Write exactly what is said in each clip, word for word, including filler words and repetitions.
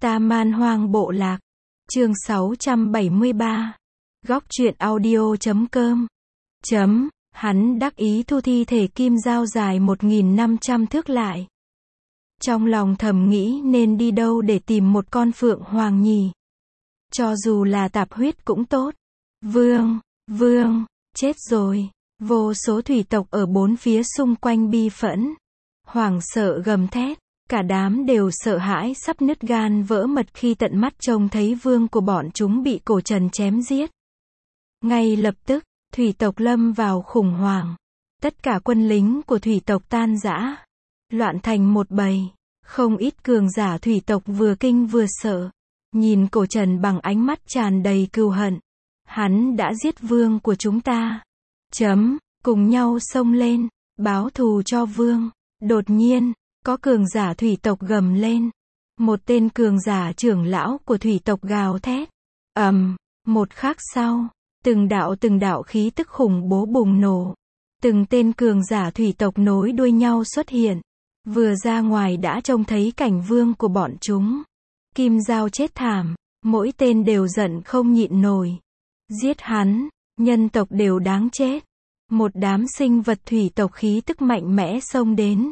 Ta Man Hoang Bộ Lạc. Chương sáu trăm bảy mươi ba. Góc truyện audio chấm com. Chấm, hắn đắc ý thu thi thể kim dao dài một nghìn năm trăm thước lại. Trong lòng thầm nghĩ nên đi đâu để tìm một con phượng hoàng nhỉ. Cho dù là tạp huyết cũng tốt. Vương, vương, chết rồi. Vô số thủy tộc ở bốn phía xung quanh bi phẫn. Hoảng sợ gầm thét. Cả đám đều sợ hãi sắp nứt gan vỡ mật khi tận mắt trông thấy vương của bọn chúng bị Cổ Trần chém giết. Ngay lập tức, thủy tộc lâm vào khủng hoảng. Tất cả quân lính của thủy tộc tan rã. Loạn thành một bầy. Không ít cường giả thủy tộc vừa kinh vừa sợ. Nhìn Cổ Trần bằng ánh mắt tràn đầy cừu hận. Hắn đã giết vương của chúng ta. Chấm, cùng nhau xông lên, báo thù cho vương. Đột nhiên, có cường giả thủy tộc gầm lên. Một tên cường giả trưởng lão của thủy tộc gào thét. Ầm, um, một khắc sau, từng đạo từng đạo khí tức khủng bố bùng nổ. Từng tên cường giả thủy tộc nối đuôi nhau xuất hiện. Vừa ra ngoài đã trông thấy cảnh vương của bọn chúng. Kim dao chết thảm, mỗi tên đều giận không nhịn nổi. Giết hắn, nhân tộc đều đáng chết. Một đám sinh vật thủy tộc khí tức mạnh mẽ xông đến.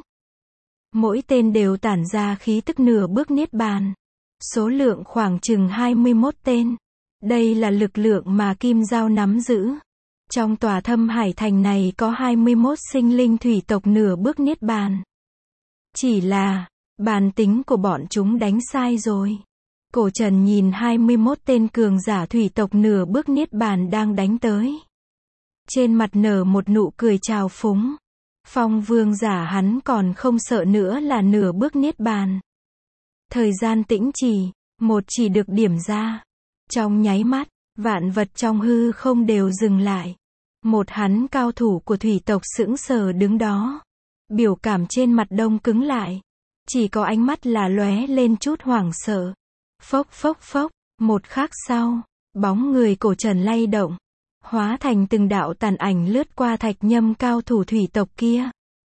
Mỗi tên đều tản ra khí tức nửa bước niết bàn. Số lượng khoảng chừng hai mươi mốt tên. Đây là lực lượng mà Kim Dao nắm giữ. Trong tòa Thâm Hải Thành này có hai mươi mốt sinh linh thủy tộc nửa bước niết bàn. Chỉ là, bàn tính của bọn chúng đánh sai rồi. Cổ Trần nhìn hai mươi mốt tên cường giả thủy tộc nửa bước niết bàn đang đánh tới. Trên mặt nở một nụ cười trào phúng. Phong vương giả hắn còn không sợ nữa là nửa bước niết bàn. Thời gian tĩnh trì, một chỉ được điểm ra. Trong nháy mắt, vạn vật trong hư không đều dừng lại. Một hắn cao thủ của thủy tộc sững sờ đứng đó. Biểu cảm trên mặt đông cứng lại. Chỉ có ánh mắt là lóe lên chút hoảng sợ. Phốc phốc phốc, một khắc sau, bóng người Cổ Trần lay động. Hóa thành từng đạo tàn ảnh lướt qua thạch nhâm cao thủ thủy tộc kia.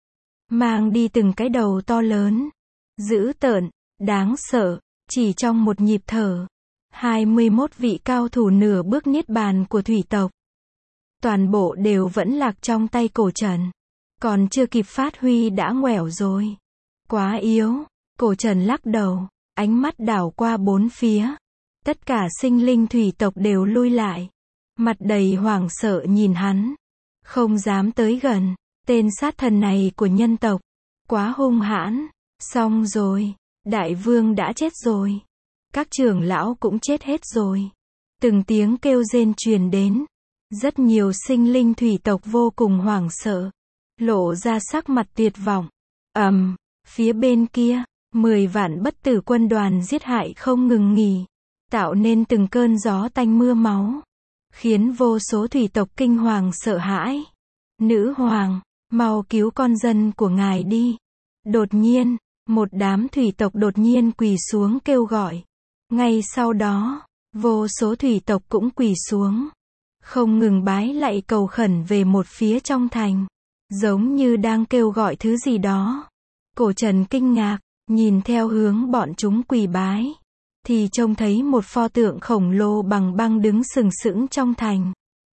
Mang đi từng cái đầu to lớn. Dữ tợn, đáng sợ, chỉ trong một nhịp thở. hai mươi mốt vị cao thủ nửa bước niết bàn của thủy tộc. Toàn bộ đều vẫn lạc trong tay Cổ Trần. Còn chưa kịp phát huy đã ngoẻo rồi. Quá yếu, Cổ Trần lắc đầu, ánh mắt đảo qua bốn phía. Tất cả sinh linh thủy tộc đều lui lại. Mặt đầy hoảng sợ nhìn hắn. Không dám tới gần. Tên sát thần này của nhân tộc. Quá hung hãn. Xong rồi. Đại vương đã chết rồi. Các trưởng lão cũng chết hết rồi. Từng tiếng kêu rên truyền đến. Rất nhiều sinh linh thủy tộc vô cùng hoảng sợ. Lộ ra sắc mặt tuyệt vọng. Ầm, um, phía bên kia, mười vạn bất tử quân đoàn giết hại không ngừng nghỉ. Tạo nên từng cơn gió tanh mưa máu. Khiến vô số thủy tộc kinh hoàng sợ hãi. Nữ hoàng, mau cứu con dân của ngài đi. Đột nhiên, một đám thủy tộc đột nhiên quỳ xuống kêu gọi. Ngay sau đó, vô số thủy tộc cũng quỳ xuống. Không ngừng bái lạy cầu khẩn về một phía trong thành. Giống như đang kêu gọi thứ gì đó. Cổ Trần kinh ngạc, nhìn theo hướng bọn chúng quỳ bái. Thì trông thấy một pho tượng khổng lồ bằng băng đứng sừng sững trong thành.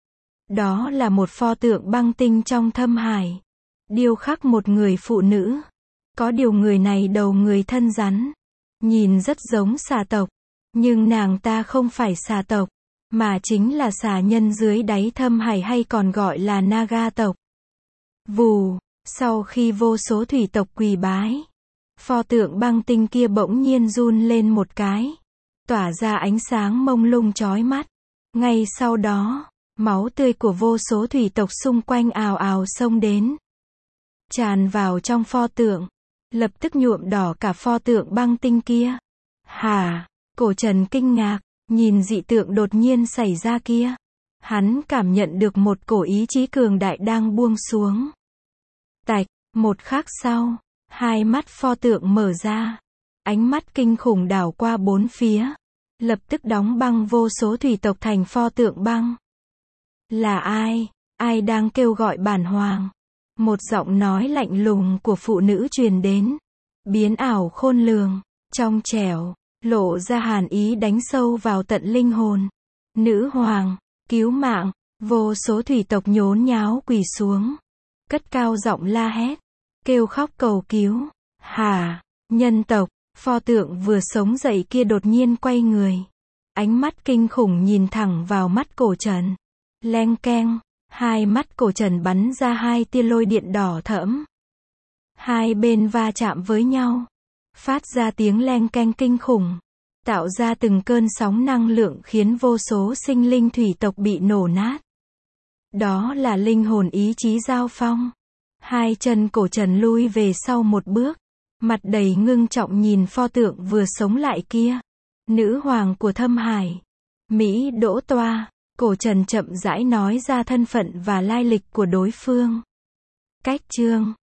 Đó là một pho tượng băng tinh trong thâm hải. Điêu khắc một người phụ nữ. Có điều người này đầu người thân rắn. Nhìn rất giống xà tộc. Nhưng nàng ta không phải xà tộc. Mà chính là xà nhân dưới đáy thâm hải hay còn gọi là Naga tộc. Vù, sau khi vô số thủy tộc quỳ bái. Pho tượng băng tinh kia bỗng nhiên run lên một cái. Tỏa ra ánh sáng mông lung chói mắt. Ngay sau đó, máu tươi của vô số thủy tộc xung quanh ào ào xông đến. Tràn vào trong pho tượng. Lập tức nhuộm đỏ cả pho tượng băng tinh kia. Hả? Cổ Trần kinh ngạc, nhìn dị tượng đột nhiên xảy ra kia. Hắn cảm nhận được một cổ ý chí cường đại đang buông xuống. Tạch, một khắc sau, hai mắt pho tượng mở ra. Ánh mắt kinh khủng đảo qua bốn phía. Lập tức đóng băng vô số thủy tộc thành pho tượng băng. Là ai? Ai đang kêu gọi bản hoàng? Một giọng nói lạnh lùng của phụ nữ truyền đến. Biến ảo khôn lường, trong trẻo, lộ ra hàn ý đánh sâu vào tận linh hồn. Nữ hoàng, cứu mạng, vô số thủy tộc nhốn nháo quỳ xuống, cất cao giọng la hét, kêu khóc cầu cứu. Hả, nhân tộc, pho tượng vừa sống dậy kia đột nhiên quay người. Ánh mắt kinh khủng nhìn thẳng vào mắt Cổ Trần. Leng keng, hai mắt Cổ Trần bắn ra hai tia lôi điện đỏ thẫm. Hai bên va chạm với nhau, phát ra tiếng leng keng kinh khủng, tạo ra từng cơn sóng năng lượng khiến vô số sinh linh thủy tộc bị nổ nát. Đó là linh hồn ý chí giao phong. Hai chân Cổ Trần lui về sau một bước, mặt đầy ngưng trọng nhìn pho tượng vừa sống lại kia. Nữ hoàng của Thâm Hải, Mỹ Đỗ Toa. Cổ Trần chậm rãi nói ra thân phận và lai lịch của đối phương. Cách chương